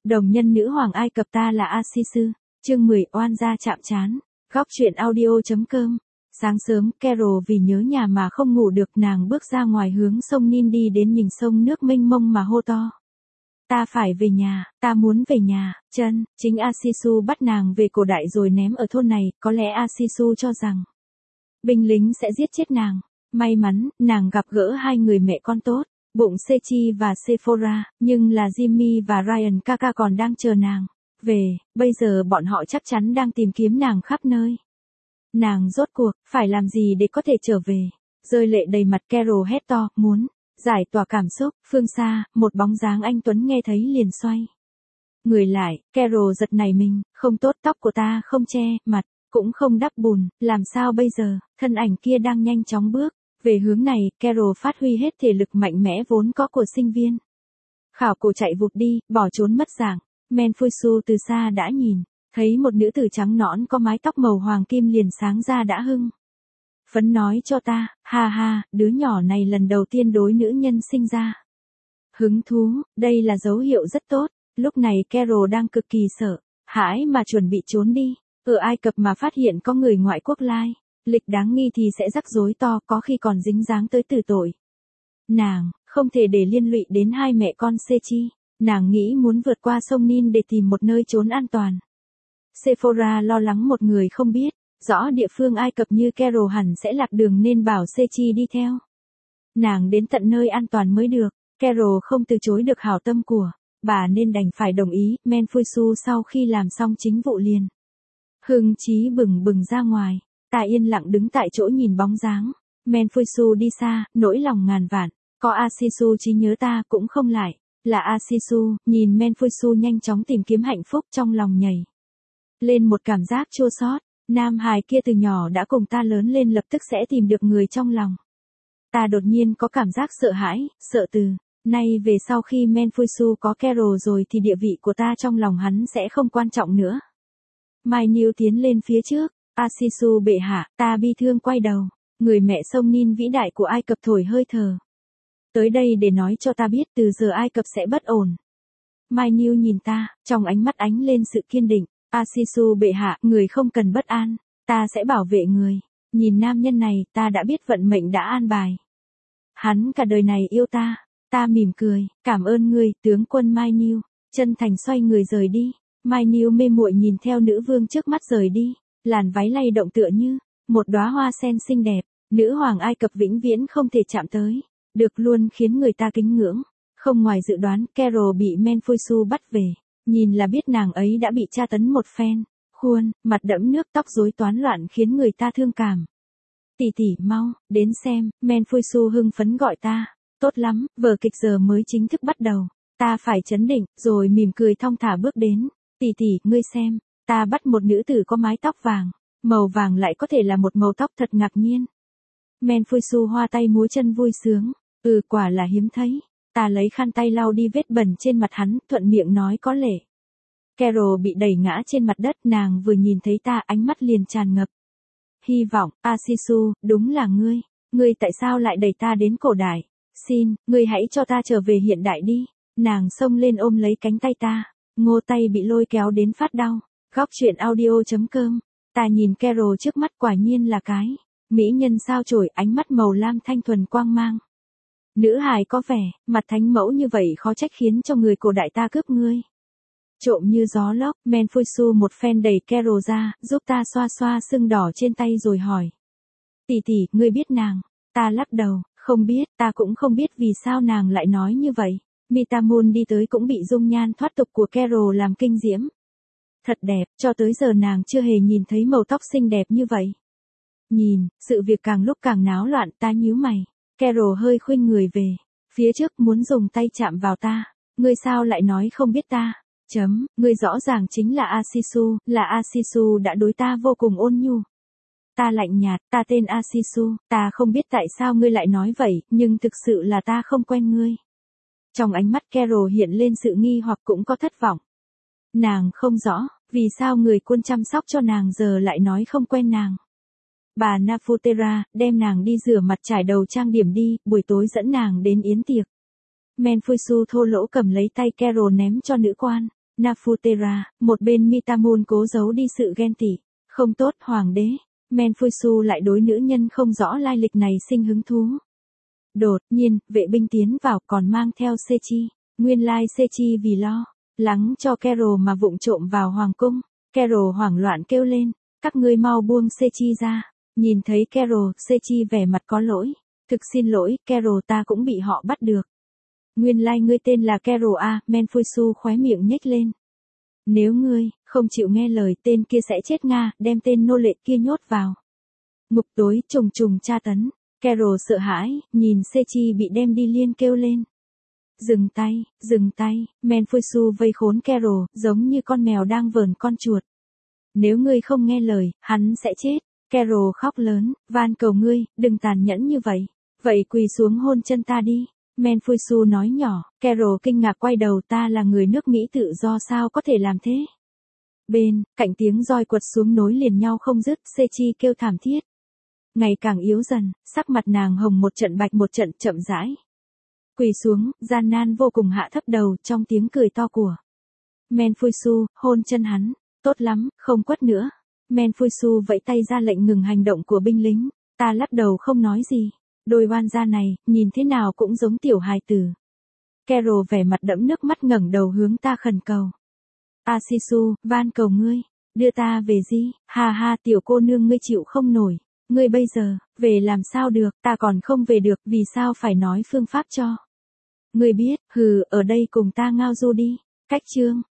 Đồng nhân nữ hoàng Ai Cập ta là Asisu, chương 10 oan gia chạm trán, góc truyện audio.com. Sáng sớm, Carol vì nhớ nhà mà không ngủ được, nàng bước ra ngoài hướng sông Nin đi đến nhìn sông nước mênh mông mà hô to. Ta phải về nhà, ta muốn về nhà, chính Asisu bắt nàng về cổ đại rồi ném ở thôn này, có lẽ Asisu cho rằng binh lính sẽ giết chết nàng. May mắn, nàng gặp gỡ hai người mẹ con tốt, bụng Sechi và Sephora, nhưng là Jimmy và Ryan Kaka còn đang chờ nàng về, bây giờ bọn họ chắc chắn đang tìm kiếm nàng khắp nơi. Nàng rốt cuộc, phải làm gì để có thể trở về? Rơi lệ đầy mặt, Carol hét to, muốn giải tỏa cảm xúc. Phương xa, một bóng dáng anh tuấn nghe thấy liền xoay người lại, Carol giật nảy mình, không tốt, tóc của ta không che mặt, cũng không đắp bùn, làm sao bây giờ? Thân ảnh kia đang nhanh chóng bước về hướng này, Carol phát huy hết thể lực mạnh mẽ vốn có của sinh viên. Khảo cổ chạy vụt đi, bỏ trốn mất dạng. Menfusu từ xa đã nhìn thấy một nữ tử trắng nõn có mái tóc màu hoàng kim liền sáng ra đã hưng phấn nói cho ta, ha ha, đứa nhỏ này lần đầu tiên đối nữ nhân sinh ra hứng thú, đây là dấu hiệu rất tốt. Lúc này Carol đang cực kỳ sợ hãi mà chuẩn bị trốn đi. Ở Ai Cập mà phát hiện có người ngoại quốc lai lịch đáng nghi thì sẽ rắc rối to, có khi còn dính dáng tới tử tội. Nàng không thể để liên lụy đến hai mẹ con Sechi. Nàng nghĩ muốn vượt qua sông Nin để tìm một nơi trốn an toàn. Sephora lo lắng một người không biết rõ địa phương Ai Cập như Carol hẳn sẽ lạc đường nên bảo Sechi đi theo nàng đến tận nơi an toàn mới được. Carol không từ chối được hảo tâm của bà nên đành phải đồng ý. Menfusu sau khi làm xong chính vụ liền hưng chí bừng bừng ra ngoài. Ta yên lặng đứng tại chỗ nhìn bóng dáng Menfusu đi xa, nỗi lòng ngàn vạn. Có Asisu trí nhớ ta cũng không lại là Asisu. Nhìn Menfusu nhanh chóng tìm kiếm hạnh phúc, trong lòng nhảy lên một cảm giác chua xót. Nam hài kia từ nhỏ đã cùng ta lớn lên, lập tức sẽ tìm được người trong lòng ta. Đột nhiên có cảm giác sợ hãi, sợ từ nay về sau khi Menfusu có Carol rồi thì địa vị của ta trong lòng hắn sẽ không quan trọng nữa. Mai Niu tiến lên phía trước. Asisu bệ hạ, ta bi thương quay đầu. Người mẹ sông Nin vĩ đại của Ai Cập thổi hơi thở tới đây để nói cho ta biết từ giờ Ai Cập sẽ bất ổn. Mai Niu nhìn ta, trong ánh mắt ánh lên sự kiên định. Asisu bệ hạ, người không cần bất an, ta sẽ bảo vệ người. Nhìn nam nhân này, ta đã biết vận mệnh đã an bài. Hắn cả đời này yêu ta. Ta mỉm cười, cảm ơn ngươi, tướng quân Mai Niu. Chân thành xoay người rời đi. Mai Niu mê muội nhìn theo nữ vương trước mắt rời đi. Làn váy lay động tựa như một đóa hoa sen xinh đẹp. Nữ hoàng Ai Cập vĩnh viễn không thể chạm tới được, luôn khiến người ta kính ngưỡng. Không ngoài dự đoán, Carol bị Menfusu bắt về. Nhìn là biết nàng ấy đã bị tra tấn một phen. Khuôn mặt đẫm nước, tóc rối toán loạn khiến người ta thương cảm. Tỷ tỷ mau đến xem. Menfusu hưng phấn gọi ta. Tốt lắm, vở kịch giờ mới chính thức bắt đầu. Ta phải trấn định, rồi mỉm cười thong thả bước đến. Tỷ tỷ, ngươi xem, ta bắt một nữ tử có mái tóc vàng. Màu vàng lại có thể là một màu tóc, thật ngạc nhiên. Menfusu hoa tay múa chân vui sướng. Quả là hiếm thấy. Ta lấy khăn tay lau đi vết bẩn trên mặt hắn, thuận miệng nói có lệ. Carol bị đẩy ngã trên mặt đất, nàng vừa nhìn thấy ta ánh mắt liền tràn ngập hy vọng. Asisu, đúng là ngươi. Ngươi tại sao lại đẩy ta đến cổ đại? Xin, ngươi hãy cho ta trở về hiện đại đi. Nàng xông lên ôm lấy cánh tay ta. Ngô tay bị lôi kéo đến phát đau. Góc truyện audio.com. Ta nhìn Carol trước mắt, quả nhiên là cái mỹ nhân sao chổi, ánh mắt màu lam thanh thuần quang mang. Nữ hài có vẻ mặt thánh mẫu như vậy khó trách khiến cho người cổ đại ta cướp ngươi. Trộm như gió lốc. Menfusu một phen đẩy Carol ra, giúp ta xoa xoa sưng đỏ trên tay rồi hỏi. Tỷ tỷ, ngươi biết nàng? Ta lắc đầu, không biết, ta cũng không biết vì sao nàng lại nói như vậy. Mitamun đi tới cũng bị dung nhan thoát tục của Carol làm kinh diễm. Thật đẹp, cho tới giờ nàng chưa hề nhìn thấy màu tóc xinh đẹp như vậy. Nhìn, sự việc càng lúc càng náo loạn, ta nhíu mày. Carol hơi khuynh người về phía trước, muốn dùng tay chạm vào ta. Ngươi sao lại nói không biết ta? Ngươi rõ ràng chính là Asisu đã đối ta vô cùng ôn nhu. Ta lạnh nhạt, ta tên Asisu, ta không biết tại sao ngươi lại nói vậy, nhưng thực sự là ta không quen ngươi. Trong ánh mắt Carol hiện lên sự nghi hoặc cũng có thất vọng. Nàng không rõ, vì sao người quân chăm sóc cho nàng giờ lại nói không quen nàng. Bà Nafutera, đem nàng đi rửa mặt trải đầu trang điểm đi, buổi tối dẫn nàng đến yến tiệc. Menfusu thô lỗ cầm lấy tay Carol ném cho nữ quan. Nafutera, một bên Mitamun cố giấu đi sự ghen tị. Không tốt, hoàng đế. Menfusu lại đối nữ nhân không rõ lai lịch này sinh hứng thú. Đột nhiên, vệ binh tiến vào còn mang theo Sechi. Nguyên lai Sechi vì lo lắng cho Carol mà vụng trộm vào hoàng cung. Carol hoảng loạn kêu lên, các ngươi mau buông Sechi ra. Nhìn thấy Carol, Sechi vẻ mặt có lỗi. Thực xin lỗi, Carol, ta cũng bị họ bắt được. Nguyên lai ngươi tên là Carol à, Menfusu khóe miệng nhếch lên. Nếu ngươi không chịu nghe lời, tên kia sẽ chết Nga, đem tên nô lệ kia nhốt vào ngục tối trùng trùng tra tấn. Carol sợ hãi, nhìn Sechi bị đem đi liên kêu lên. Dừng tay, Menfusu vây khốn Carol, giống như con mèo đang vờn con chuột. Nếu ngươi không nghe lời, hắn sẽ chết. Carol khóc lớn, van cầu ngươi, đừng tàn nhẫn như vậy. Vậy quỳ xuống hôn chân ta đi. Menfusu nói nhỏ. Carol kinh ngạc quay đầu, ta là người nước Mỹ tự do sao có thể làm thế. Bên cạnh tiếng roi quật xuống nối liền nhau không dứt, Sechi kêu thảm thiết. Ngày càng yếu dần, sắc mặt nàng hồng một trận bạch một trận, chậm rãi quỳ xuống, gian nan vô cùng hạ thấp đầu trong tiếng cười to của Menfusu, hôn chân hắn. Tốt lắm, không quất nữa. Menfusu vẫy tay ra lệnh ngừng hành động của binh lính. Ta lắc đầu không nói gì. Đôi oan gia này, nhìn thế nào cũng giống tiểu hài tử. Carol vẻ mặt đẫm nước mắt ngẩng đầu hướng ta khẩn cầu. Asisu, van cầu ngươi, đưa ta về Di. Ha ha, tiểu cô nương, ngươi chịu không nổi. Ngươi bây giờ, về làm sao được, ta còn không về được, vì sao phải nói phương pháp cho. Ngươi biết, ở đây cùng ta ngao du đi. Cách chương